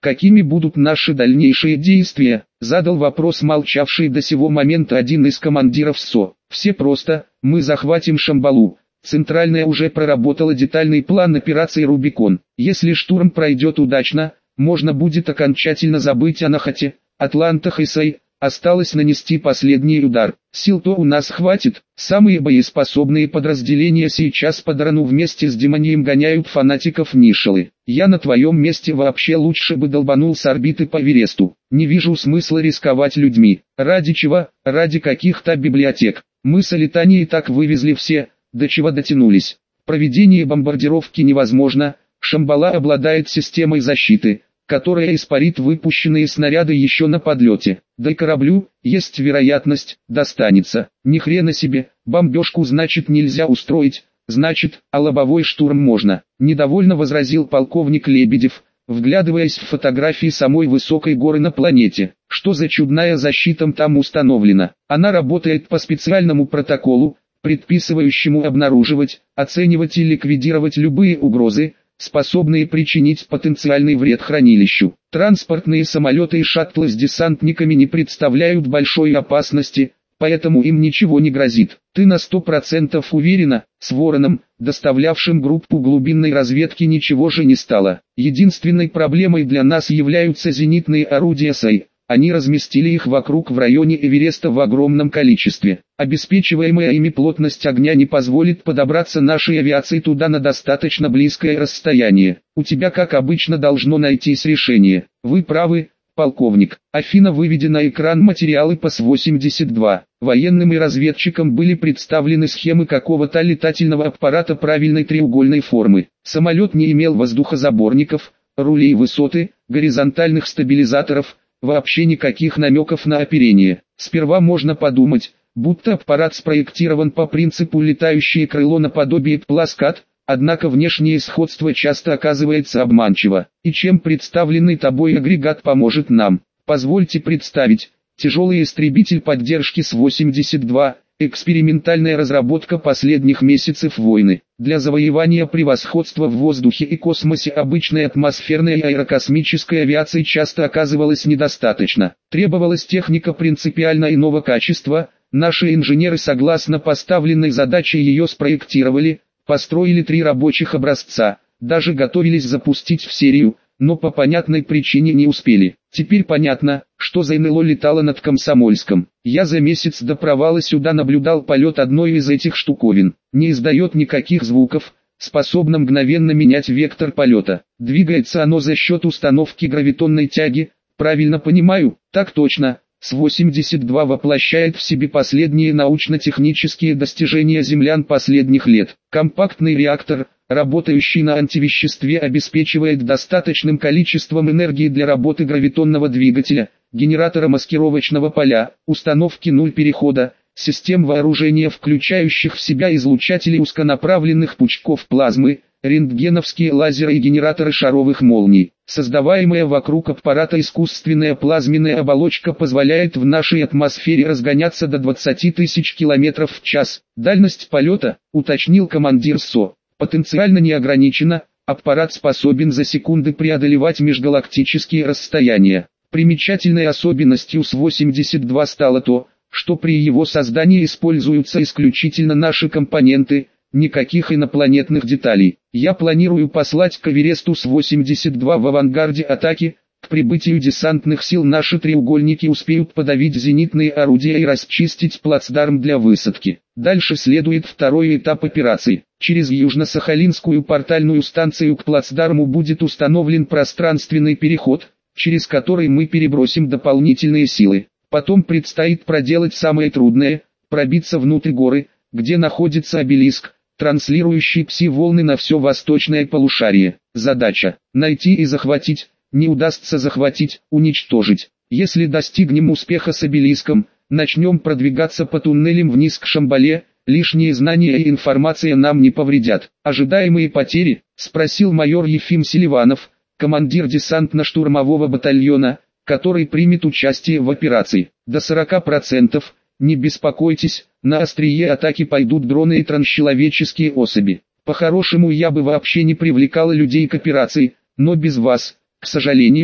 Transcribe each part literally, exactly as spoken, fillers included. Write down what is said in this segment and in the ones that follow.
Какими будут наши дальнейшие действия? Задал вопрос молчавший до сего момента один из командиров СО. Все просто, мы захватим Шамбалу. Центральная уже проработала детальный план операции «Рубикон». Если штурм пройдет удачно, можно будет окончательно забыть о Нахате, Атлантах и Сай. Осталось нанести последний удар. Сил-то у нас хватит. Самые боеспособные подразделения сейчас по Дорану вместе с Демонием гоняют фанатиков Нишелы. Я на твоем месте вообще лучше бы долбанул с орбиты по Эвересту. Не вижу смысла рисковать людьми. Ради чего? Ради каких-то библиотек. Мы с Алитанией так вывезли все, до чего дотянулись. Проведение бомбардировки невозможно. Шамбала обладает системой защиты, которая испарит выпущенные снаряды еще на подлете. Да и кораблю, есть вероятность, достанется. Ни хрена себе, бомбежку значит нельзя устроить, значит, а лобовой штурм можно. Недовольно возразил полковник Лебедев, вглядываясь в фотографии самой высокой горы на планете. Что за чудная защита там установлена? Она работает по специальному протоколу, предписывающему обнаруживать, оценивать и ликвидировать любые угрозы, способные причинить потенциальный вред хранилищу. Транспортные самолеты и шаттлы с десантниками не представляют большой опасности, поэтому им ничего не грозит. Ты на сто процентов уверена? С Вороном, доставлявшим группу глубинной разведки, ничего же не стало. Единственной проблемой для нас являются зенитные орудия Сай. Они разместили их вокруг в районе Эвереста в огромном количестве. Обеспечиваемая ими плотность огня не позволит подобраться нашей авиации туда на достаточно близкое расстояние. У тебя, как обычно, должно найтись решение. Вы правы, полковник. Афина, выведя на экран материалы по С восемьдесят два. Военным и разведчикам были представлены схемы какого-то летательного аппарата правильной треугольной формы. Самолет не имел воздухозаборников, рулей высоты, горизонтальных стабилизаторов, вообще никаких намеков на оперение. Сперва можно подумать, будто аппарат спроектирован по принципу летающее крыло наподобие пласкат, однако внешнее сходство часто оказывается обманчиво. И чем представленный тобой агрегат поможет нам? Позвольте представить, тяжелый истребитель поддержки С восемьдесят два, экспериментальная разработка последних месяцев войны. Для завоевания превосходства в воздухе и космосе обычной атмосферной и аэрокосмической авиации часто оказывалось недостаточно. Требовалась техника принципиально иного качества. Наши инженеры, согласно поставленной задаче, ее спроектировали, построили три рабочих образца, даже готовились запустить в серию, но по понятной причине не успели. Теперь понятно, что за эн эл о летало над Комсомольском. Я за месяц до провала сюда наблюдал полет одной из этих штуковин. Не издает никаких звуков, способно мгновенно менять вектор полета. Двигается оно за счет установки гравитонной тяги, правильно понимаю? Так точно. С восемьдесят два воплощает в себе последние научно-технические достижения землян последних лет. Компактный реактор, работающий на антивеществе, обеспечивает достаточным количеством энергии для работы гравитонного двигателя, генератора маскировочного поля, установки нуль перехода, систем вооружения, включающих в себя излучатели узконаправленных пучков плазмы, рентгеновские лазеры и генераторы шаровых молний. Создаваемая вокруг аппарата искусственная плазменная оболочка позволяет в нашей атмосфере разгоняться до двадцати тысяч километров в час. Дальность полета, уточнил командир СО, потенциально не ограничена, аппарат способен за секунды преодолевать межгалактические расстояния. Примечательной особенностью С восемьдесят два стало то, что при его создании используются исключительно наши компоненты, никаких инопланетных деталей. Я планирую послать к Эвересту С восемьдесят два в авангарде атаки. К прибытию десантных сил наши треугольники успеют подавить зенитные орудия и расчистить плацдарм для высадки. Дальше следует второй этап операции. Через Южно-Сахалинскую портальную станцию к плацдарму будет установлен пространственный переход, через который мы перебросим дополнительные силы. Потом предстоит проделать самое трудное – пробиться внутрь горы, где находится обелиск, транслирующий пси-волны на все восточное полушарие. Задача – найти и захватить. Не удастся захватить, уничтожить. Если достигнем успеха с обелиском, начнем продвигаться по туннелям вниз к Шамбале, лишние знания и информация нам не повредят. Ожидаемые потери? Спросил майор Ефим Селиванов, командир десантно-штурмового батальона, который примет участие в операции. До сорока процентов, не беспокойтесь, на острие атаки пойдут дроны и трансчеловеческие особи. По-хорошему я бы вообще не привлекала людей к операции, но без вас, к сожалению,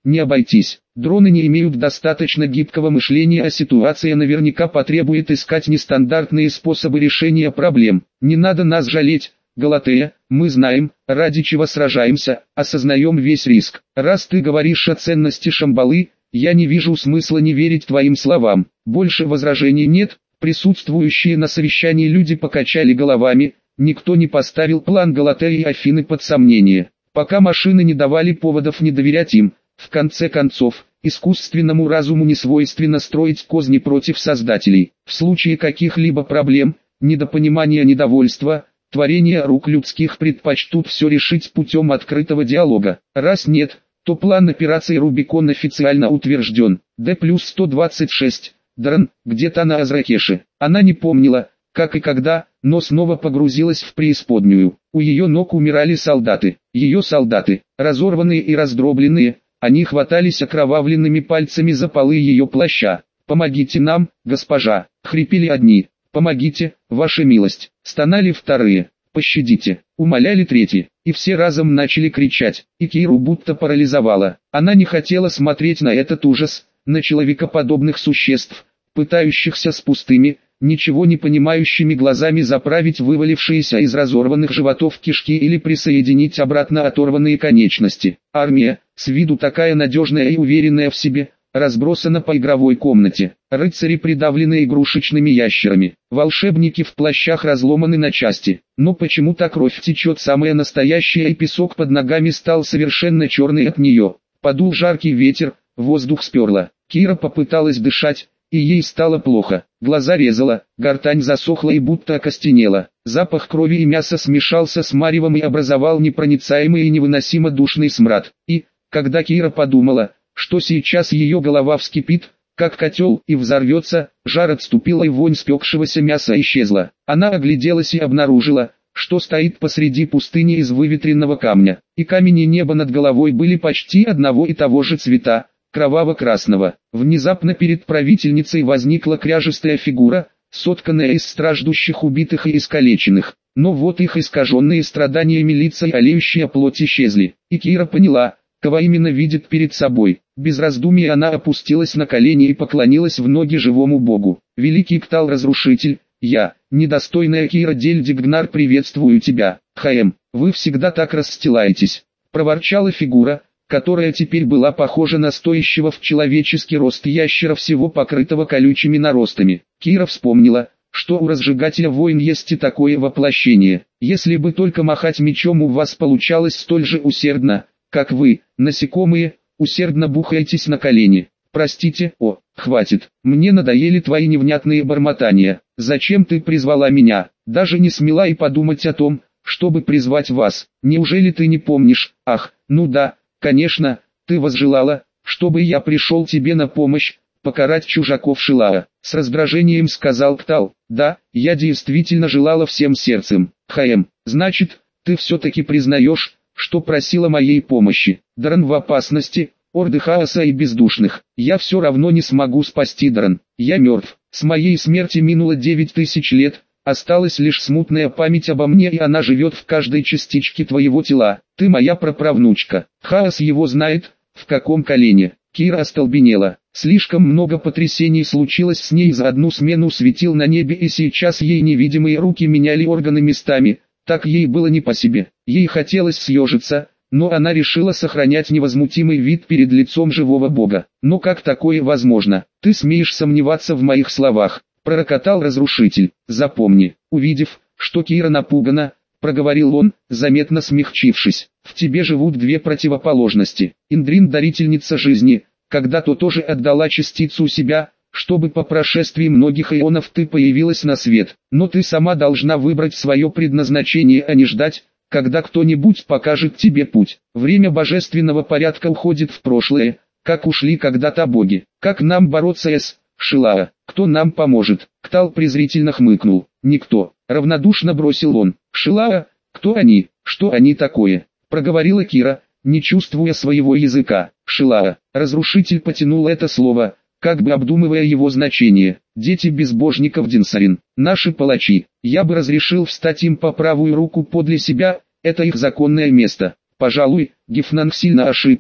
не обойтись. Дроны не имеют достаточно гибкого мышления, а ситуация наверняка потребует искать нестандартные способы решения проблем. Не надо нас жалеть, Галатея, мы знаем, ради чего сражаемся, осознаем весь риск. Раз ты говоришь о ценности Шамбалы, я не вижу смысла не верить твоим словам. Больше возражений нет. Присутствующие на совещании люди покачали головами, никто не поставил план Галатеи и Афины под сомнение. Пока машины не давали поводов не доверять им, в конце концов, искусственному разуму не свойственно строить козни против создателей. В случае каких-либо проблем, недопонимания, недовольства, творения рук людских предпочтут все решить путем открытого диалога. Раз нет, то план операции «Рубикон» официально утвержден. Д плюс сто двадцать шесть. Дрон, где-то на Азракеше. Она не помнила, как и когда, но снова погрузилась в преисподнюю. У ее ног умирали солдаты. Ее солдаты, разорванные и раздробленные, они хватались окровавленными пальцами за полы ее плаща. «Помогите нам, госпожа!» — хрипели одни. «Помогите, ваша милость!» — стонали вторые. «Пощадите!» — умоляли третьи. И все разом начали кричать. И Киру будто парализовала. Она не хотела смотреть на этот ужас, на человекоподобных существ, пытающихся с пустыми, ничего не понимающими глазами заправить вывалившиеся из разорванных животов кишки или присоединить обратно оторванные конечности. Армия, с виду такая надежная и уверенная в себе, разбросана по игровой комнате. Рыцари придавлены игрушечными ящерами. Волшебники в плащах разломаны на части. Но почему-то кровь течет самая настоящая, и песок под ногами стал совершенно черный от нее. Подул жаркий ветер, воздух сперло. Кира попыталась дышать, и ей стало плохо. Глаза резала, гортань засохла и будто окостенела. Запах крови и мяса смешался с маревом и образовал непроницаемый и невыносимо душный смрад. И, когда Кира подумала, что сейчас ее голова вскипит, как котел, и взорвется, жар отступил, и вонь спекшегося мяса исчезла. Она огляделась и обнаружила, что стоит посреди пустыни из выветренного камня, и камень и небо над головой были почти одного и того же цвета, кроваво-красного. Внезапно перед правительницей возникла кряжестая фигура, сотканная из страждущих убитых и искалеченных. Но вот их искаженные страданиями лица и олеющая плоть исчезли, и Кира поняла, кого именно видит перед собой. Без раздумий она опустилась на колени и поклонилась в ноги живому богу. «Великий Ктал-разрушитель, я, недостойная Кира Дель-Дигнар, приветствую тебя. Хаэм, вы всегда так расстилаетесь», — проворчала фигура, которая теперь была похожа на стоящего в человеческий рост ящера, всего покрытого колючими наростами. Кира вспомнила, что у разжигателя войн есть и такое воплощение. Если бы только махать мечом у вас получалось столь же усердно, как вы, насекомые, усердно бухаетесь на колени. Простите, о, хватит, мне надоели твои невнятные бормотания. Зачем ты призвала меня? Даже не смела и подумать о том, чтобы призвать вас. Неужели ты не помнишь? Ах, ну да, конечно, ты возжелала, чтобы я пришел тебе на помощь, покарать чужаков Шилаа. С раздражением сказал Ктал. Да, я действительно желала всем сердцем. Хаэм, значит, ты все-таки признаешь, что просила моей помощи. Дрон в опасности, орды хаоса и бездушных. Я все равно не смогу спасти Дрон. Я мертв. С моей смерти минуло девять тысяч лет. Осталась лишь смутная память обо мне, и она живет в каждой частичке твоего тела. Ты моя праправнучка. Хаос его знает, в каком колене. Кира остолбенела. Слишком много потрясений случилось с ней за одну смену светил на небе, и сейчас ей невидимые руки меняли органы местами. Так ей было не по себе. Ей хотелось съежиться, но она решила сохранять невозмутимый вид перед лицом живого бога. Но как такое возможно? Ты смеешь сомневаться в моих словах? Пророкотал разрушитель. Запомни. Увидев, что Кира напугана, проговорил он, заметно смягчившись. В тебе живут две противоположности. Индрин, дарительница жизни, когда-то тоже отдала частицу себя, чтобы по прошествии многих эонов ты появилась на свет. Но ты сама должна выбрать свое предназначение, а не ждать, когда кто-нибудь покажет тебе путь. Время божественного порядка уходит в прошлое, как ушли когда-то боги. Как нам бороться с Шилаа? Кто нам поможет? Ктал презрительно хмыкнул. Никто. Равнодушно бросил он. Шилаа? Кто они? Что они такое? Проговорила Кира, не чувствуя своего языка. Шилаа. Разрушитель потянул это слово, как бы обдумывая его значение. Дети безбожников Динсарин. Наши палачи. Я бы разрешил встать им по правую руку подле себя, это их законное место. Пожалуй, Гефнанг сильно ошибся,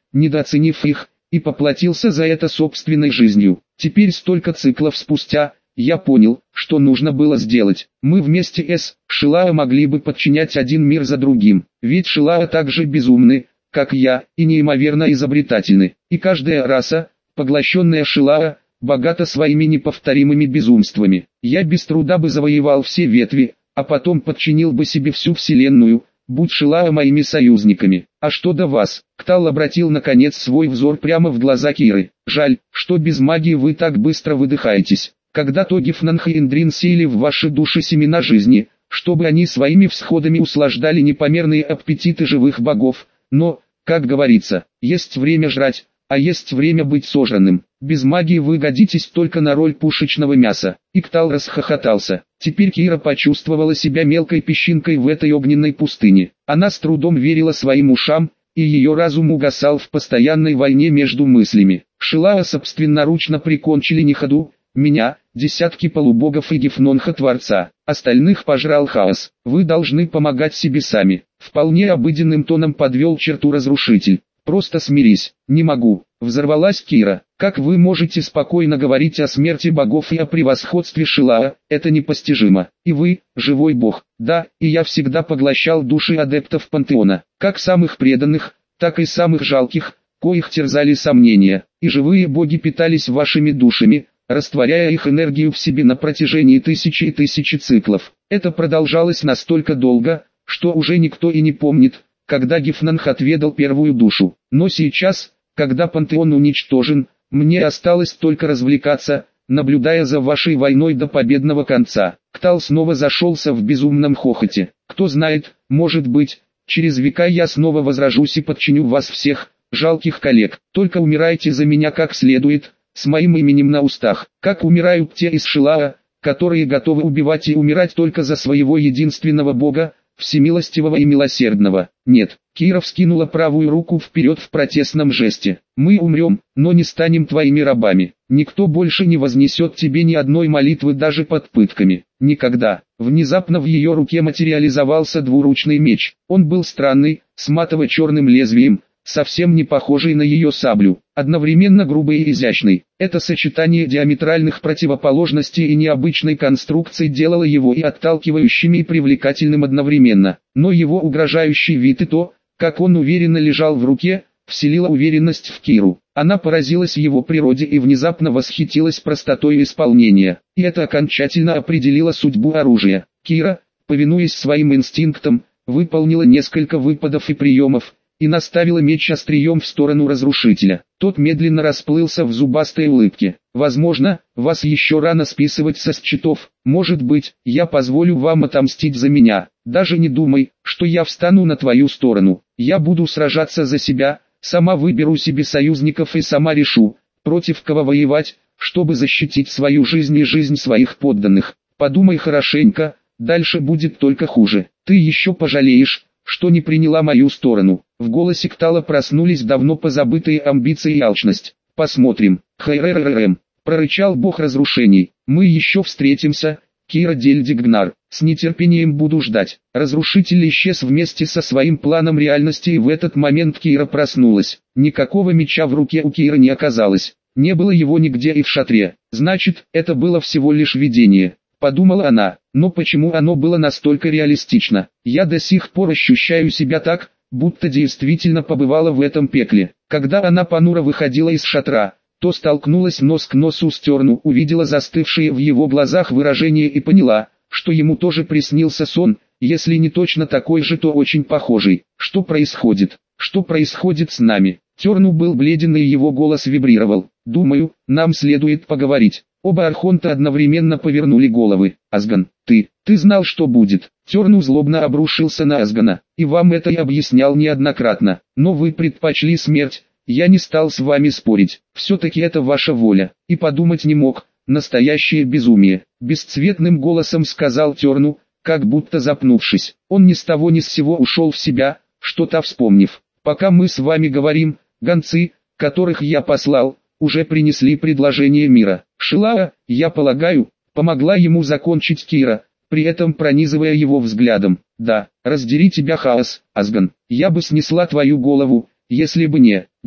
недооценив их, и поплатился за это собственной жизнью. Теперь столько циклов спустя, я понял, что нужно было сделать. Мы вместе с Шилаа могли бы подчинять один мир за другим, ведь Шилаа так же безумны, как я, и неимоверно изобретательны. И каждая раса, поглощенная Шилаа, богата своими неповторимыми безумствами. Я без труда бы завоевал все ветви, а потом подчинил бы себе всю вселенную, будь Шилаа моими союзниками. А что до вас? Ктал обратил наконец свой взор прямо в глаза Киры. Жаль, что без магии вы так быстро выдыхаетесь. Когда-то Гифнанх и Индрин сеяли в ваши души семена жизни, чтобы они своими всходами услаждали непомерные аппетиты живых богов. Но, как говорится, есть время жрать, а есть время быть сожранным. Без магии вы годитесь только на роль пушечного мяса. И Ктал расхохотался. Теперь Кира почувствовала себя мелкой песчинкой в этой огненной пустыне. Она с трудом верила своим ушам, и ее разум угасал в постоянной войне между мыслями. Шилаа собственноручно прикончили Ниходу, меня, десятки полубогов и Гифнонха Творца. Остальных пожрал хаос. Вы должны помогать себе сами. Вполне обыденным тоном подвел черту разрушитель. Просто смирись. Не могу. Взорвалась Кира. Как вы можете спокойно говорить о смерти богов и о превосходстве Шилаа? Это непостижимо. И вы, живой бог. Да, и я всегда поглощал души адептов пантеона. Как самых преданных, так и самых жалких, коих терзали сомнения. И живые боги питались вашими душами, растворяя их энергию в себе на протяжении тысячи и тысячи циклов. Это продолжалось настолько долго, что уже никто и не помнит, когда Гифнанх отведал первую душу. Но сейчас, когда пантеон уничтожен, мне осталось только развлекаться, наблюдая за вашей войной до победного конца. Ктал снова зашелся в безумном хохоте. Кто знает, может быть, через века я снова возрожусь и подчиню вас всех, жалких коллег. Только умирайте за меня как следует, с моим именем на устах. Как умирают те из Шилаа, которые готовы убивать и умирать только за своего единственного бога, всемилостивого и милосердного. Нет, Кира вскинула правую руку вперед в протестном жесте. Мы умрем, но не станем твоими рабами. Никто больше не вознесет тебе ни одной молитвы даже под пытками. Никогда. Внезапно в ее руке материализовался двуручный меч. Он был странный, с матово-черным лезвием, совсем не похожий на ее саблю, одновременно грубый и изящный. Это сочетание диаметральных противоположностей и необычной конструкции делало его и отталкивающим, и привлекательным одновременно. Но его угрожающий вид и то, как он уверенно лежал в руке, вселило уверенность в Киру. Она поразилась его природе и внезапно восхитилась простотой исполнения. И это окончательно определило судьбу оружия. Кира, повинуясь своим инстинктам, выполнила несколько выпадов и приемов, и наставила меч острием в сторону разрушителя. Тот медленно расплылся в зубастой улыбке. «Возможно, вас еще рано списывать со счетов. Может быть, я позволю вам отомстить за меня. Даже не думай, что я встану на твою сторону. Я буду сражаться за себя, сама выберу себе союзников и сама решу, против кого воевать, чтобы защитить свою жизнь и жизнь своих подданных. Подумай хорошенько, дальше будет только хуже. Ты еще пожалеешь, что не приняла мою сторону». В голосе Ктала проснулись давно позабытые амбиции и алчность. «Посмотрим». «Хайрррррм», прорычал бог разрушений. «Мы еще встретимся, Кира Дельдигнар. С нетерпением буду ждать». Разрушитель исчез вместе со своим планом реальности, и в этот момент Кира проснулась. Никакого меча в руке у Киры не оказалось. Не было его нигде и в шатре. Значит, это было всего лишь видение. Подумала она, но почему оно было настолько реалистично? Я до сих пор ощущаю себя так, будто действительно побывала в этом пекле. Когда она понуро выходила из шатра, то столкнулась нос к носу с Терну, увидела застывшее в его глазах выражение и поняла, что ему тоже приснился сон, если не точно такой же, то очень похожий. Что происходит? Что происходит с нами? Терну был бледен, и его голос вибрировал. «Думаю, нам следует поговорить». Оба архонта одновременно повернули головы. «Асган, ты, ты знал, что будет». Терну злобно обрушился на Асгана. «И вам это я объяснял неоднократно. Но вы предпочли смерть, я не стал с вами спорить. Все-таки это ваша воля». И подумать не мог. Настоящее безумие. Бесцветным голосом сказал Терну, как будто запнувшись. Он ни с того ни с сего ушел в себя, что-то вспомнив. «Пока мы с вами говорим, гонцы, которых я послал, уже принесли предложение мира. Шилаа, я полагаю, помогла ему закончить Кира, при этом пронизывая его взглядом. Да, раздери тебя хаос, Асган, я бы снесла твою голову, если бы не».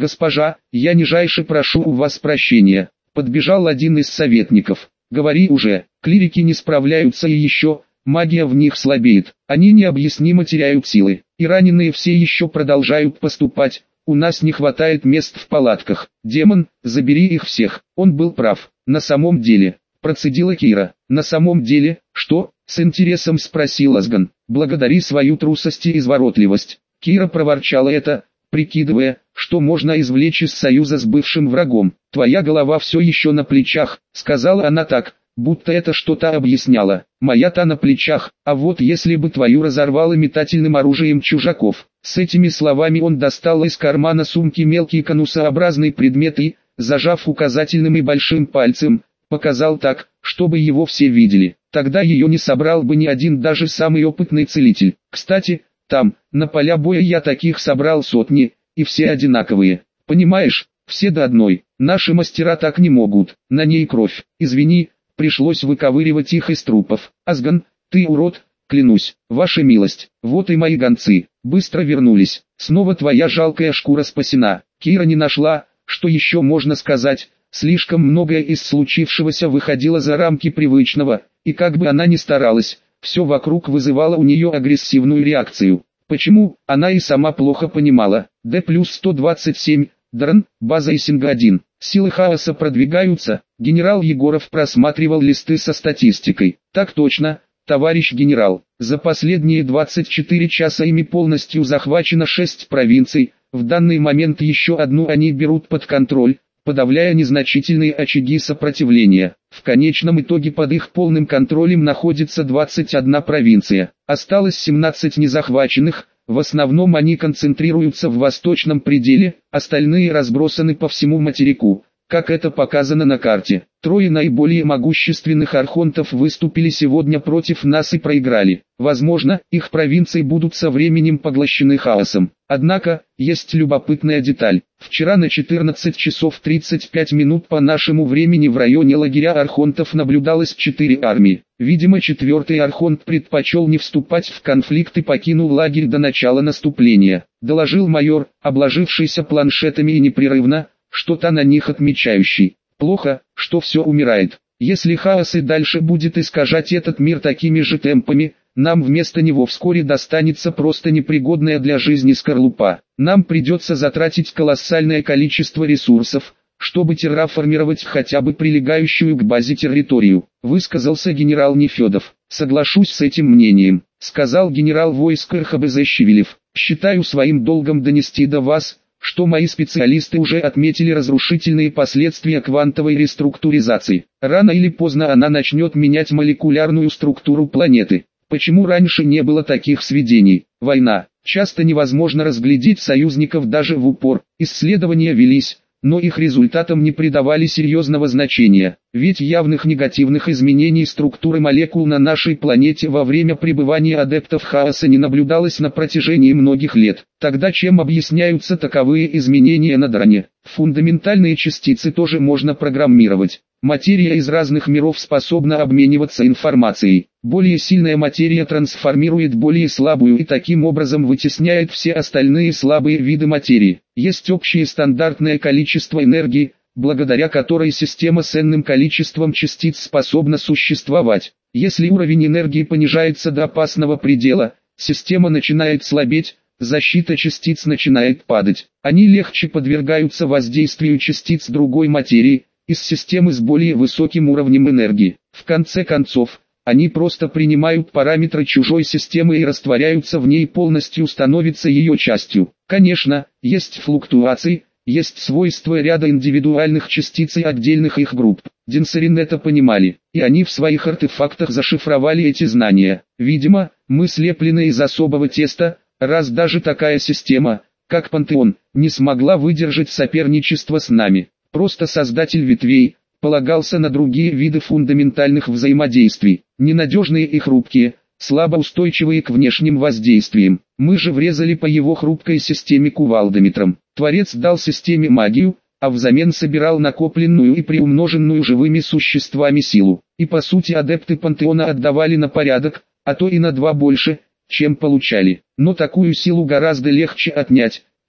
«Госпожа, я нижайше прошу у вас прощения», — подбежал один из советников. «Говори уже, клирики не справляются и еще, магия в них слабеет, они необъяснимо теряют силы, и раненые все еще продолжают поступать, у нас не хватает мест в палатках, демон, забери их всех». Он был прав, на самом деле, процедила Кира. «На самом деле, что?» — с интересом спросил Азган. «Благодари свою трусость и изворотливость». Кира проворчала это, прикидывая, что можно извлечь из союза с бывшим врагом. «Твоя голова все еще на плечах», — сказала она так, будто это что-то объясняло. «Моя-то на плечах, а вот если бы твою разорвало метательным оружием чужаков». С этими словами он достал из кармана сумки мелкий конусообразный предмет и, зажав указательным и большим пальцем, показал так, чтобы его все видели. Тогда ее не собрал бы ни один, даже самый опытный целитель. Кстати, там, на поля боя я таких собрал сотни, и все одинаковые. Понимаешь, все до одной. Наши мастера так не могут. На ней кровь. Извини, пришлось выковыривать их из трупов. Азган, ты урод, клянусь. Ваша милость. Вот и мои гонцы. Быстро вернулись. Снова твоя жалкая шкура спасена. Кира не нашла, что еще можно сказать. Слишком многое из случившегося выходило за рамки привычного, и как бы она ни старалась, все вокруг вызывало у нее агрессивную реакцию. Почему, она и сама плохо понимала. Д плюс сто двадцать семь, Дрн, база Исинга один. Силы хаоса продвигаются. Генерал Егоров просматривал листы со статистикой. Так точно, товарищ генерал. За последние двадцать четыре часа ими полностью захвачено шесть провинций. В данный момент еще одну они берут под контроль, подавляя незначительные очаги сопротивления. В конечном итоге под их полным контролем находится двадцать одна провинция. Осталось семнадцать незахваченных, в основном они концентрируются в восточном пределе, остальные разбросаны по всему материку, как это показано на карте. Трое наиболее могущественных архонтов выступили сегодня против нас и проиграли. Возможно, их провинции будут со временем поглощены хаосом. Однако, есть любопытная деталь. Вчера на четырнадцать часов тридцать пять минут по нашему времени в районе лагеря архонтов наблюдалось четыре армии. Видимо, четвертый архонт предпочел не вступать в конфликт и покинул лагерь до начала наступления. Доложил майор, обложившийся планшетами и непрерывно, что-то на них отмечающий. Плохо, что все умирает. Если хаос и дальше будет искажать этот мир такими же темпами, нам вместо него вскоре достанется просто непригодная для жизни скорлупа. Нам придется затратить колоссальное количество ресурсов, чтобы терраформировать хотя бы прилегающую к базе территорию, высказался генерал Нефедов. Соглашусь с этим мнением, сказал генерал войск РХБЗ Щевелев. Считаю своим долгом донести до вас, что мои специалисты уже отметили разрушительные последствия квантовой реструктуризации. Рано или поздно она начнет менять молекулярную структуру планеты. Почему раньше не было таких сведений? Война. Часто невозможно разглядеть союзников даже в упор. Исследования велись, но их результатам не придавали серьезного значения. Ведь явных негативных изменений структуры молекул на нашей планете во время пребывания адептов хаоса не наблюдалось на протяжении многих лет. Тогда чем объясняются таковые изменения на Дране? Фундаментальные частицы тоже можно программировать. Материя из разных миров способна обмениваться информацией. Более сильная материя трансформирует более слабую и таким образом вытесняет все остальные слабые виды материи. Есть общее стандартное количество энергии, благодаря которой система с n-ным количеством частиц способна существовать. Если уровень энергии понижается до опасного предела, система начинает слабеть, защита частиц начинает падать. Они легче подвергаются воздействию частиц другой материи, из системы с более высоким уровнем энергии. В конце концов, они просто принимают параметры чужой системы и растворяются в ней, полностью становятся ее частью. Конечно, есть флуктуации, есть свойства ряда индивидуальных частиц и отдельных их групп. Денсерин это понимали, и они в своих артефактах зашифровали эти знания. Видимо, мы слеплены из особого теста, раз даже такая система, как Пантеон, не смогла выдержать соперничество с нами. Просто создатель ветвей полагался на другие виды фундаментальных взаимодействий, ненадежные и хрупкие, слабо устойчивые к внешним воздействиям. Мы же врезали по его хрупкой системе кувалдометром. Творец дал системе магию, а взамен собирал накопленную и приумноженную живыми существами силу. И по сути адепты Пантеона отдавали на порядок, а то и на два больше, чем получали. Но такую силу гораздо легче отнять,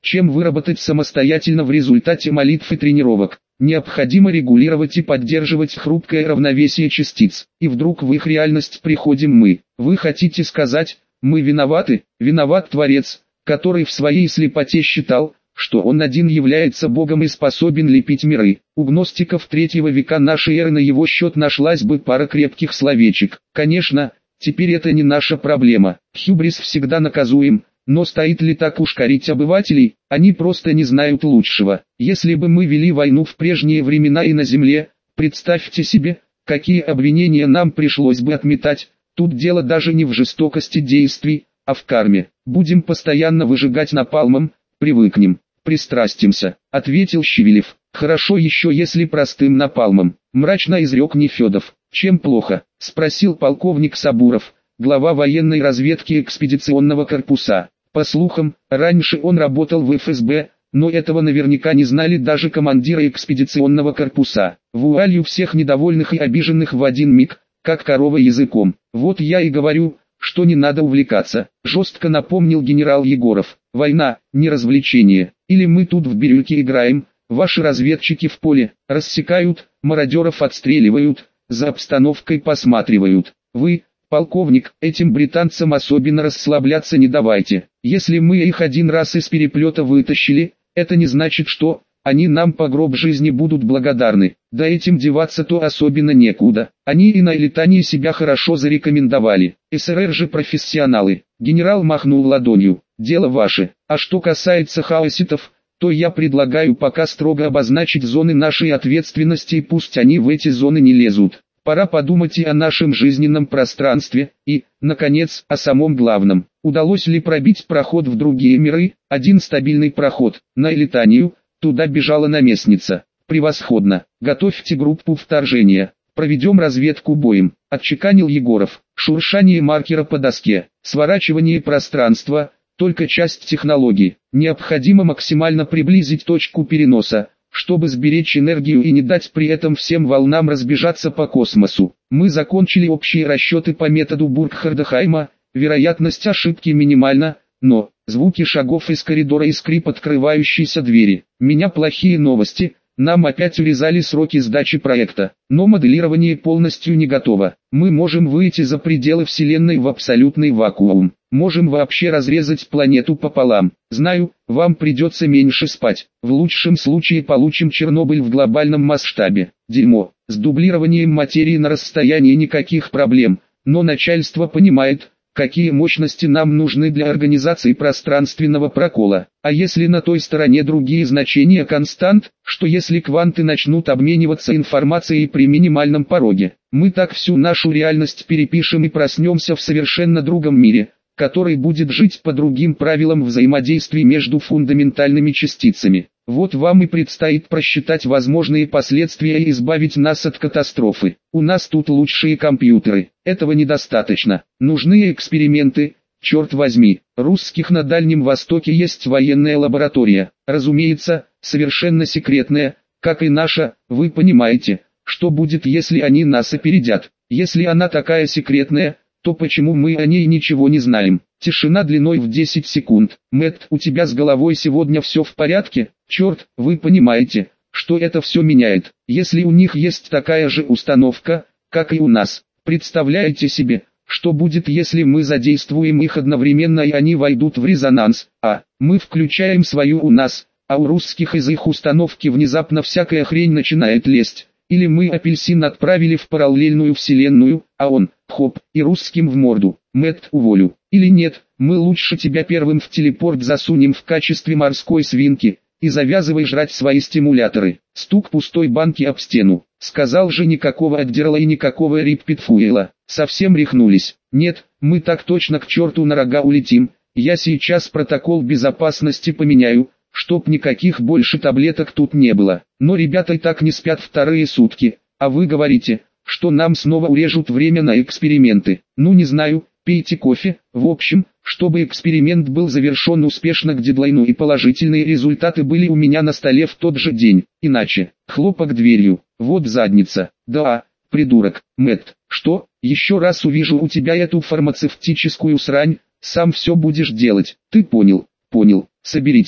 чем выработать самостоятельно в результате молитв и тренировок. Необходимо регулировать и поддерживать хрупкое равновесие частиц. И вдруг в их реальность приходим мы. Вы хотите сказать, мы виноваты? Виноват Творец, который в своей слепоте считал, что он один является Богом и способен лепить миры. У гностиков третьего века нашей эры на его счет нашлась бы пара крепких словечек. Конечно, теперь это не наша проблема. Хюбрис всегда наказуем. Но стоит ли так уж корить обывателей? Они просто не знают лучшего. Если бы мы вели войну в прежние времена и на земле, представьте себе, какие обвинения нам пришлось бы отметать. Тут дело даже не в жестокости действий, а в карме. Будем постоянно выжигать напалмом, привыкнем, пристрастимся, ответил Щевелев. Хорошо еще если простым напалмом, мрачно изрек Нефедов. Чем плохо? Спросил полковник Сабуров, глава военной разведки экспедиционного корпуса. По слухам, раньше он работал в эф эс бэ, но этого наверняка не знали даже командиры экспедиционного корпуса. Вуалью всех недовольных и обиженных в один миг, как корова языком. Вот я и говорю, что не надо увлекаться, жестко напомнил генерал Егоров. Война, не развлечение. Или мы тут в бирюльки играем, ваши разведчики в поле, рассекают, мародеров отстреливают, за обстановкой посматривают. Вы, полковник, этим британцам особенно расслабляться не давайте. Если мы их один раз из переплета вытащили, это не значит, что они нам по гроб жизни будут благодарны. Да этим деваться-то особенно некуда. Они и на летании себя хорошо зарекомендовали. эс эр эр же профессионалы. Генерал махнул ладонью. Дело ваше. А что касается хаоситов, то я предлагаю пока строго обозначить зоны нашей ответственности и пусть они в эти зоны не лезут. Пора подумать и о нашем жизненном пространстве, и, наконец, о самом главном. Удалось ли пробить проход в другие миры? Один стабильный проход, на Элитанию, туда бежала наместница. Превосходно. Готовьте группу вторжения. Проведем разведку боем. Отчеканил Егоров. Шуршание маркера по доске. Сворачивание пространства. Только часть технологии. Необходимо максимально приблизить точку переноса, чтобы сберечь энергию и не дать при этом всем волнам разбежаться по космосу. Мы закончили общие расчеты по методу Буркхардахайма, вероятность ошибки минимальна, но звуки шагов из коридора и скрип открывающейся двери. Меня плохие новости, нам опять урезали сроки сдачи проекта, но моделирование полностью не готово. Мы можем выйти за пределы Вселенной в абсолютный вакуум. Можем вообще разрезать планету пополам. Знаю, вам придется меньше спать. В лучшем случае получим Чернобыль в глобальном масштабе. Дерьмо. С дублированием материи на расстоянии никаких проблем. Но начальство понимает, какие мощности нам нужны для организации пространственного прокола. А если на той стороне другие значения констант, что если кванты начнут обмениваться информацией при минимальном пороге, мы так всю нашу реальность перепишем и проснемся в совершенно другом мире, который будет жить по другим правилам взаимодействия между фундаментальными частицами. Вот вам и предстоит просчитать возможные последствия и избавить нас от катастрофы. У нас тут лучшие компьютеры. Этого недостаточно. Нужны эксперименты. Черт возьми, русских на Дальнем Востоке есть военная лаборатория. Разумеется, совершенно секретная, как и наша. Вы понимаете, что будет, если они нас опередят. Если она такая секретная, то почему мы о ней ничего не знаем? Тишина длиной в десять секунд. Мэтт, у тебя с головой сегодня все в порядке? Черт, вы понимаете, что это все меняет. Если у них есть такая же установка, как и у нас, представляете себе, что будет, если мы задействуем их одновременно и они войдут в резонанс, а мы включаем свою у нас, а у русских из их установки внезапно всякая хрень начинает лезть. Или мы апельсин отправили в параллельную вселенную, а он, хоп, и русским в морду. Мэтт, уволю. Или нет, мы лучше тебя первым в телепорт засунем в качестве морской свинки, и завязывай жрать свои стимуляторы. Стук пустой банки об стену. Сказал же никакого отдерла и никакого риппитфуэла. Совсем рехнулись. Нет, мы так точно к черту на рога улетим. Я сейчас протокол безопасности поменяю, чтоб никаких больше таблеток тут не было. Но ребята и так не спят вторые сутки, а вы говорите, что нам снова урежут время на эксперименты. Ну не знаю, пейте кофе. В общем, чтобы эксперимент был завершен успешно к дедлайну и положительные результаты были у меня на столе в тот же день. Иначе, хлопок дверью, вот задница. Да, придурок, Мэтт, что, еще раз увижу у тебя эту фармацевтическую срань, сам все будешь делать. Ты понял, понял, соберитесь.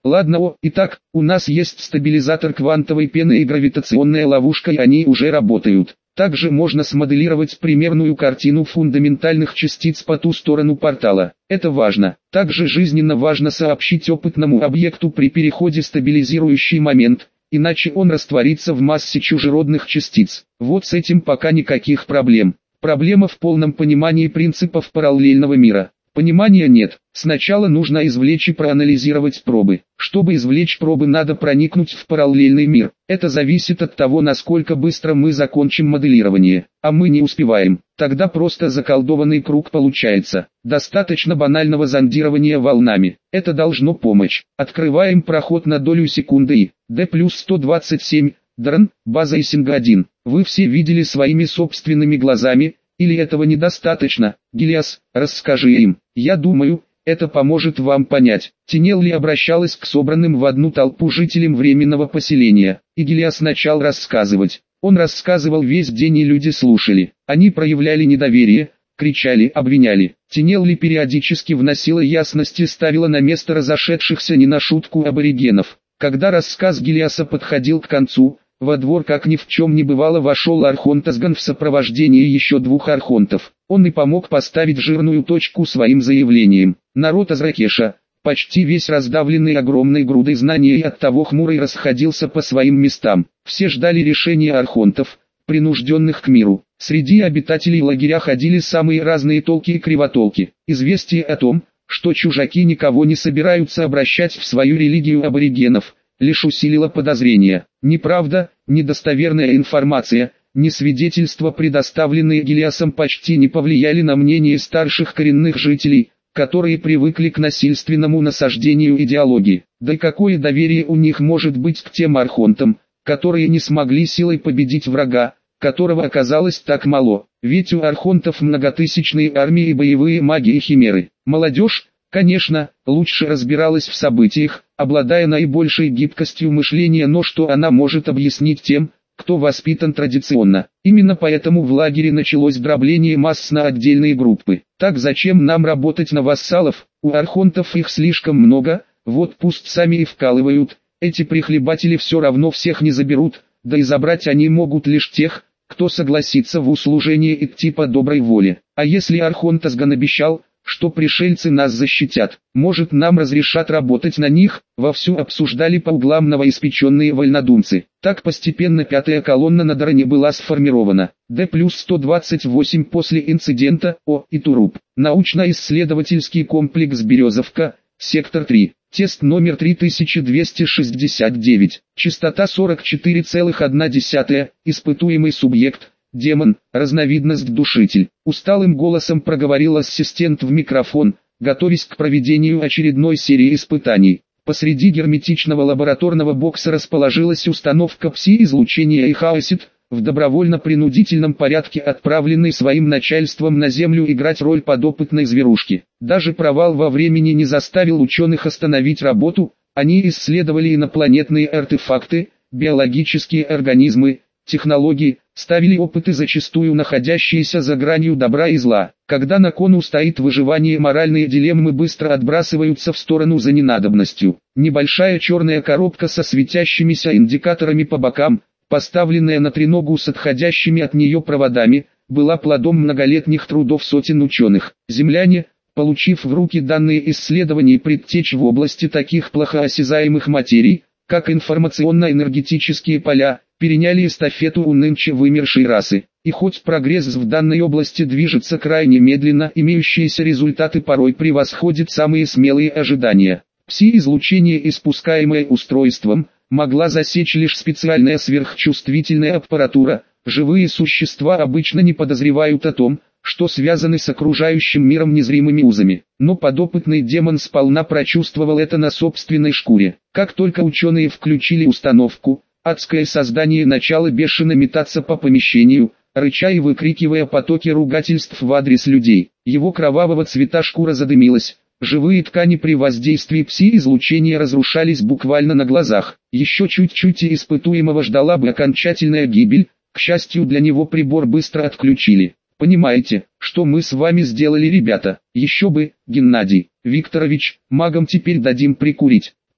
Ладно, о, итак, у нас есть стабилизатор квантовой пены и гравитационная ловушка, и они уже работают. Также можно смоделировать примерную картину фундаментальных частиц по ту сторону портала. Это важно. Также жизненно важно сообщить опытному объекту при переходе стабилизирующий момент, иначе он растворится в массе чужеродных частиц. Вот с этим пока никаких проблем. Проблема в полном понимании принципов параллельного мира. Понимания нет. Сначала нужно извлечь и проанализировать пробы. Чтобы извлечь пробы, надо проникнуть в параллельный мир. Это зависит от того, насколько быстро мы закончим моделирование. А мы не успеваем. Тогда просто заколдованный круг получается. Достаточно банального зондирования волнами. Это должно помочь. Открываем проход на долю секунды и D плюс сто двадцать семь, дрн, база Исинг один. Вы все видели своими собственными глазами. Или этого недостаточно? Гелиас, расскажи им. Я думаю, это поможет вам понять. Тинелли обращалась к собранным в одну толпу жителям временного поселения. И Гелиас начал рассказывать. Он рассказывал весь день, и люди слушали. Они проявляли недоверие, кричали, обвиняли. Тинелли периодически вносила ясность и ставила на место разошедшихся не на шутку аборигенов. Когда рассказ Гелиаса подходил к концу, во двор как ни в чем не бывало вошел Архонт Асган в сопровождении еще двух архонтов. Он и помог поставить жирную точку своим заявлением. Народ Азракеша, почти весь раздавленный огромной грудой знаний и оттого хмурый, расходился по своим местам. Все ждали решения архонтов, принужденных к миру. Среди обитателей лагеря ходили самые разные толки и кривотолки. Известие о том, что чужаки никого не собираются обращать в свою религию аборигенов, лишь усилило подозрения. Неправда, недостоверная информация, ни свидетельства, предоставленные Гелиасом, почти не повлияли на мнение старших коренных жителей, которые привыкли к насильственному насаждению идеологии. Да и какое доверие у них может быть к тем архонтам, которые не смогли силой победить врага, которого оказалось так мало? Ведь у архонтов многотысячные армии и боевые маги и химеры. Молодежь, конечно, лучше разбиралась в событиях, обладая наибольшей гибкостью мышления, но что она может объяснить тем, кто воспитан традиционно? Именно поэтому в лагере началось дробление масс на отдельные группы. Так зачем нам работать на вассалов? У архонтов их слишком много, вот пусть сами и вкалывают. Эти прихлебатели все равно всех не заберут, да и забрать они могут лишь тех, кто согласится в услужение идти по доброй воле. А если Архонт Асган обещал, что пришельцы нас защитят, может, нам разрешат работать на них? Вовсю обсуждали по углам новоиспеченные вольнодумцы. Так постепенно пятая колонна на Даране была сформирована. Д плюс сто двадцать восемь после инцидента О и Туруп. Научно-исследовательский комплекс Березовка, сектор три. Тест номер три тысячи двести шестьдесят девять. Частота сорок четыре целых одна десятая. Испытуемый субъект. Демон, разновидность душитель. Усталым голосом проговорил ассистент в микрофон, готовясь к проведению очередной серии испытаний. Посреди герметичного лабораторного бокса расположилась установка пси-излучения и хаосит, в добровольно-принудительном порядке отправленный своим начальством на Землю играть роль подопытной зверушки. Даже провал во времени не заставил ученых остановить работу, они исследовали инопланетные артефакты, биологические организмы, технологии, ставили опыты, зачастую находящиеся за гранью добра и зла. Когда на кону стоит выживание, моральные дилеммы быстро отбрасываются в сторону за ненадобностью. Небольшая черная коробка со светящимися индикаторами по бокам, поставленная на треногу с отходящими от нее проводами, была плодом многолетних трудов сотен ученых. Земляне, получив в руки данные исследований предтеч в области таких плохо осязаемых материй, как информационно-энергетические поля, переняли эстафету у нынче вымершей расы. И хоть прогресс в данной области движется крайне медленно, имеющиеся результаты порой превосходят самые смелые ожидания. Пси-излучение, испускаемое устройством, могла засечь лишь специальная сверхчувствительная аппаратура. Живые существа обычно не подозревают о том, что связаны с окружающим миром незримыми узами. Но подопытный демон сполна прочувствовал это на собственной шкуре. Как только ученые включили установку, адское создание начало бешено метаться по помещению, рыча и выкрикивая потоки ругательств в адрес людей. Его кровавого цвета шкура задымилась. Живые ткани при воздействии пси-излучения разрушались буквально на глазах. Еще чуть-чуть и испытуемого ждала бы окончательная гибель. К счастью для него, прибор быстро отключили. Понимаете, что мы с вами сделали, ребята? Еще бы, Геннадий Викторович, магам теперь дадим прикурить.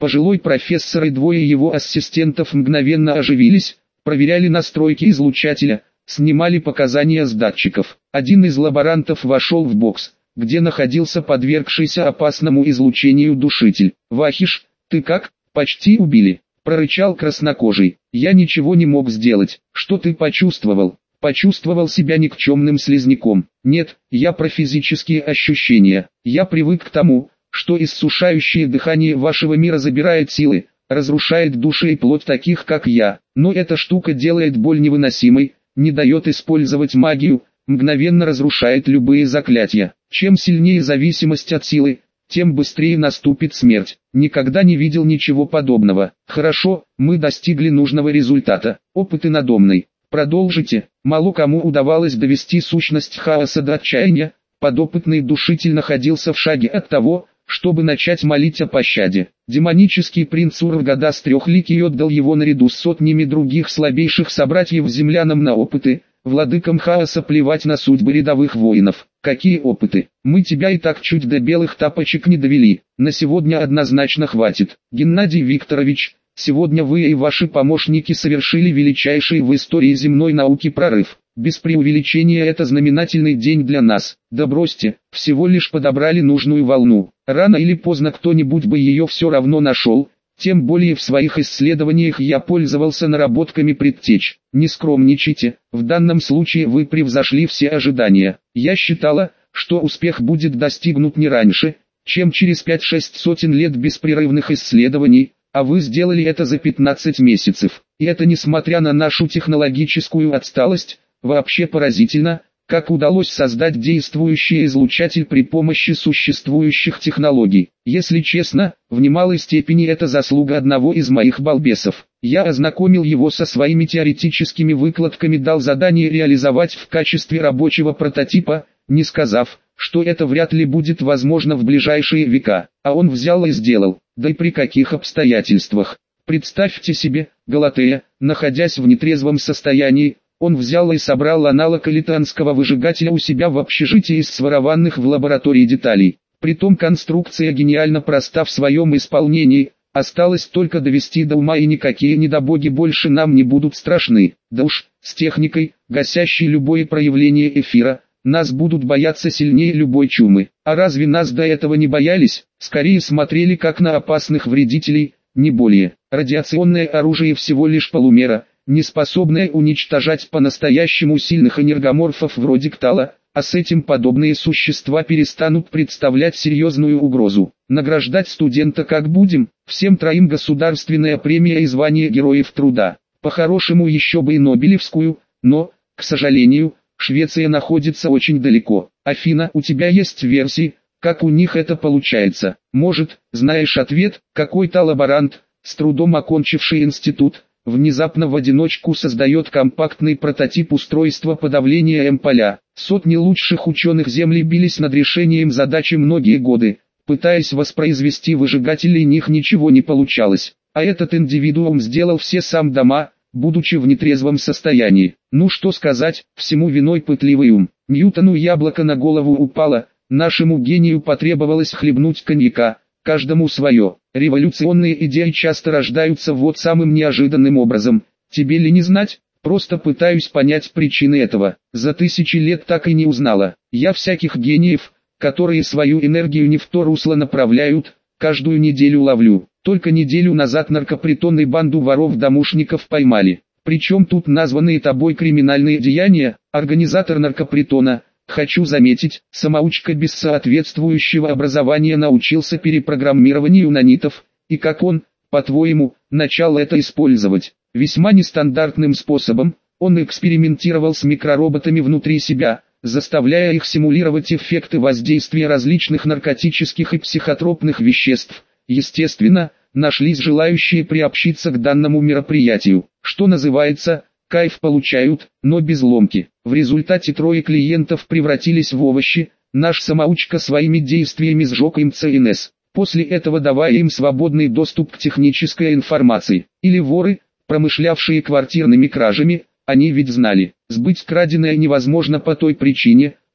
Пожилой профессор и двое его ассистентов мгновенно оживились, проверяли настройки излучателя, снимали показания с датчиков. Один из лаборантов вошел в бокс, где находился подвергшийся опасному излучению душитель. «Вахиш, ты как? Почти убили», — прорычал краснокожий. «Я ничего не мог сделать». «Что ты почувствовал?» «Почувствовал себя никчемным слизняком». «Нет, я про физические ощущения. Я привык к тому, что иссушающее дыхание вашего мира забирает силы, разрушает души и плоть таких как я. Но эта штука делает боль невыносимой, не дает использовать магию, мгновенно разрушает любые заклятия. Чем сильнее зависимость от силы, тем быстрее наступит смерть. Никогда не видел ничего подобного. Хорошо, мы достигли нужного результата. Опыты надомной. Продолжите. Мало кому удавалось довести сущность хаоса до отчаяния. Подопытный душитель находился в шаге от того, чтобы начать молить о пощаде. Демонический принц Ургадас Трехликий отдал его наряду с сотнями других слабейших собратьев-землянам на опыты. Владыкам хаоса плевать на судьбы рядовых воинов. Какие опыты? Мы тебя и так чуть до белых тапочек не довели. На сегодня однозначно хватит. Геннадий Викторович, сегодня вы и ваши помощники совершили величайший в истории земной науки прорыв. Без преувеличения это знаменательный день для нас. Да бросьте, всего лишь подобрали нужную волну. Рано или поздно кто-нибудь бы ее все равно нашел. Тем более в своих исследованиях я пользовался наработками предтеч. Не скромничайте, в данном случае вы превзошли все ожидания. Я считала, что успех будет достигнут не раньше, чем через пять-шесть сотен лет беспрерывных исследований, а вы сделали это за пятнадцать месяцев. И это несмотря на нашу технологическую отсталость. Вообще поразительно, как удалось создать действующий излучатель при помощи существующих технологий. Если честно, в немалой степени это заслуга одного из моих балбесов. Я ознакомил его со своими теоретическими выкладками, дал задание реализовать в качестве рабочего прототипа, не сказав, что это вряд ли будет возможно в ближайшие века. А он взял и сделал. Да и при каких обстоятельствах. Представьте себе, Галатея, находясь в нетрезвом состоянии, он взял и собрал аналог элитанского выжигателя у себя в общежитии из сворованных в лаборатории деталей. Притом конструкция гениально проста в своем исполнении, осталось только довести до ума, и никакие недобоги больше нам не будут страшны. Да уж, с техникой, гасящей любое проявление эфира, нас будут бояться сильнее любой чумы. А разве нас до этого не боялись? Скорее смотрели как на опасных вредителей, не более. Радиационное оружие всего лишь полумера, не способная уничтожать по-настоящему сильных энергоморфов вроде Ктала, а с этим подобные существа перестанут представлять серьезную угрозу. Награждать студента как будем? Всем троим государственная премия и звание Героев Труда. По-хорошему еще бы и Нобелевскую, но, к сожалению, Швеция находится очень далеко. Афина, у тебя есть версии, как у них это получается? Может, знаешь ответ? Какой-то лаборант, с трудом окончивший институт, внезапно в одиночку создает компактный прототип устройства подавления М-поля. Сотни лучших ученых Земли бились над решением задачи многие годы, пытаясь воспроизвести выжигатель, и них ничего не получалось. А этот индивидуум сделал все сам дома, будучи в нетрезвом состоянии. Ну что сказать, всему виной пытливый ум. Ньютону яблоко на голову упало, нашему гению потребовалось хлебнуть коньяка. Каждому свое. Революционные идеи часто рождаются вот самым неожиданным образом. Тебе ли не знать? Просто пытаюсь понять причины этого. За тысячи лет так и не узнала. Я всяких гениев, которые свою энергию не в то русло направляют, каждую неделю ловлю. Только неделю назад наркопритон и банду воров-домушников поймали. Причем тут названные тобой криминальные деяния? Организатор наркопритона, хочу заметить, самоучка без соответствующего образования, научился перепрограммированию нанитов, и как он, по-твоему, начал это использовать? Весьма нестандартным способом. Он экспериментировал с микророботами внутри себя, заставляя их симулировать эффекты воздействия различных наркотических и психотропных веществ. Естественно, нашлись желающие приобщиться к данному мероприятию, что называется, кайф получают, но без ломки. В результате трое клиентов превратились в овощи, наш самоучка своими действиями сжег им ЦНС, после этого давая им свободный доступ к технической информации. Или воры, промышлявшие квартирными кражами, они ведь знали, сбыть краденое невозможно по той причине,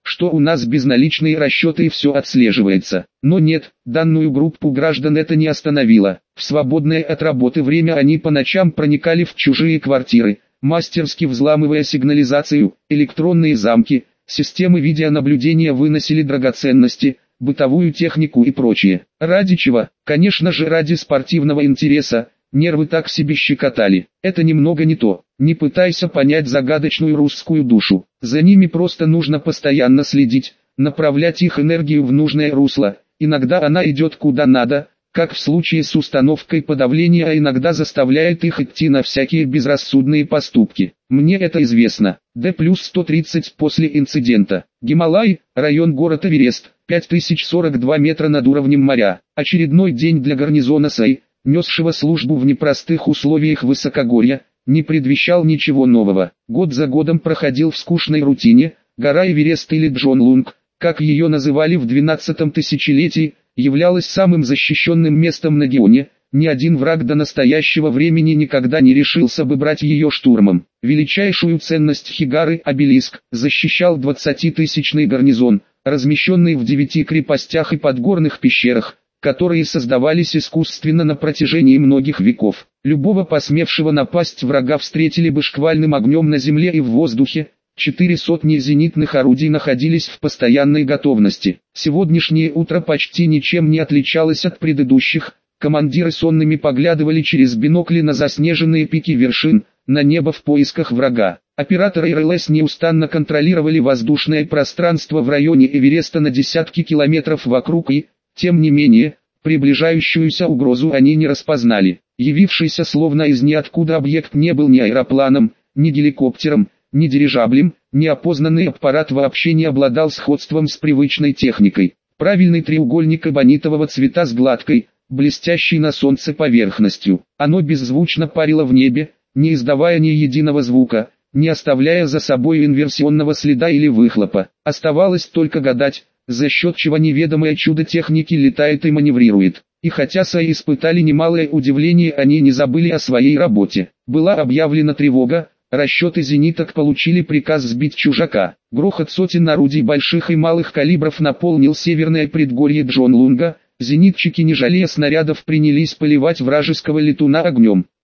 что у нас безналичные расчеты и все отслеживается. Но нет, данную группу граждан это не остановило. В свободное от работы время они по ночам проникали в чужие квартиры, мастерски взламывая сигнализацию, электронные замки, системы видеонаблюдения, выносили драгоценности, бытовую технику и прочее. Ради чего? Конечно же ради спортивного интереса. Нервы так себе щекотали. Это немного не то. Не пытайся понять загадочную русскую душу. За ними просто нужно постоянно следить, направлять их энергию в нужное русло. Иногда она идет куда надо, как в случае с установкой подавления, а иногда заставляет их идти на всякие безрассудные поступки. Мне это известно. Д плюс сто тридцать после инцидента. Гималай, район город Эверест, пять тысяч сорок два метра над уровнем моря. Очередной день для гарнизона САИ, несшего службу в непростых условиях высокогорья, не предвещал ничего нового. Год за годом проходил в скучной рутине. Гора Эверест или Джонлунг, как ее называли в двенадцатом тысячелетии, являлась самым защищенным местом на Геоне. Ни один враг до настоящего времени никогда не решился бы брать ее штурмом. Величайшую ценность Хигары, обелиск, защищал двадцатитысячный гарнизон, размещенный в девяти крепостях и подгорных пещерах, которые создавались искусственно на протяжении многих веков. Любого посмевшего напасть врага встретили бы шквальным огнем на земле и в воздухе. Четыре сотни зенитных орудий находились в постоянной готовности. Сегодняшнее утро почти ничем не отличалось от предыдущих. Командиры сонными поглядывали через бинокли на заснеженные пики вершин, на небо в поисках врага. Операторы эр эл эс неустанно контролировали воздушное пространство в районе Эвереста на десятки километров вокруг и, тем не менее, приближающуюся угрозу они не распознали. Явившийся словно из ниоткуда объект не был ни аэропланом, ни геликоптером, ни дирижаблем. Неопознанный аппарат вообще не обладал сходством с привычной техникой. Правильный треугольник эбонитового цвета с гладкой, блестящей на солнце поверхностью. Оно беззвучно парило в небе, не издавая ни единого звука, не оставляя за собой инверсионного следа или выхлопа. Оставалось только гадать, за счет чего неведомое чудо техники летает и маневрирует. И хотя САИ испытали немалое удивление, они не забыли о своей работе. Была объявлена тревога, расчеты зениток получили приказ сбить чужака. Грохот сотен орудий больших и малых калибров наполнил северное предгорье Джонлунга. Зенитчики, не жалея снарядов, принялись поливать вражеского летуна огнем.